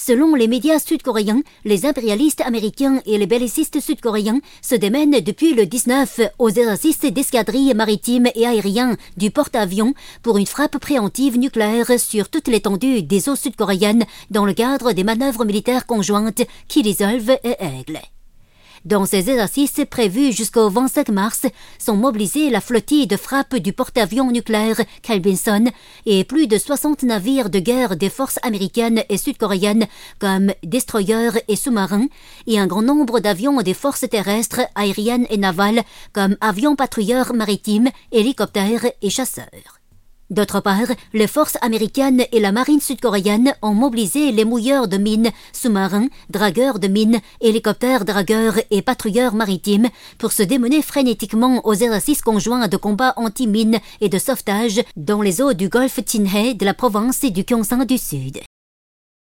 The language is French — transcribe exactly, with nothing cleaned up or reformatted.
Selon les médias sud-coréens, les impérialistes américains et les bellicistes sud-coréens se démènent depuis le dix-neuf aux exercices d'escadrilles maritimes et aériens du porte-avions pour une frappe préemptive nucléaire sur toute l'étendue des eaux sud-coréennes dans le cadre des manœuvres militaires conjointes Kirisolv et Aigle. Dans ces exercices prévus jusqu'au vingt-cinq mars, sont mobilisés la flottille de frappe du porte-avions nucléaire Kelvinson et plus de soixante navires de guerre des forces américaines et sud-coréennes comme destroyers et sous-marins et un grand nombre d'avions des forces terrestres, aériennes et navales comme avions patrouilleurs maritimes, hélicoptères et chasseurs. D'autre part, les forces américaines et la marine sud-coréenne ont mobilisé les mouilleurs de mines, sous-marins, dragueurs de mines, hélicoptères dragueurs et patrouilleurs maritimes pour se démener frénétiquement aux exercices conjoints de combat anti-mines et de sauvetage dans les eaux du golfe Chinhae de la province du Gyeongsang du Sud.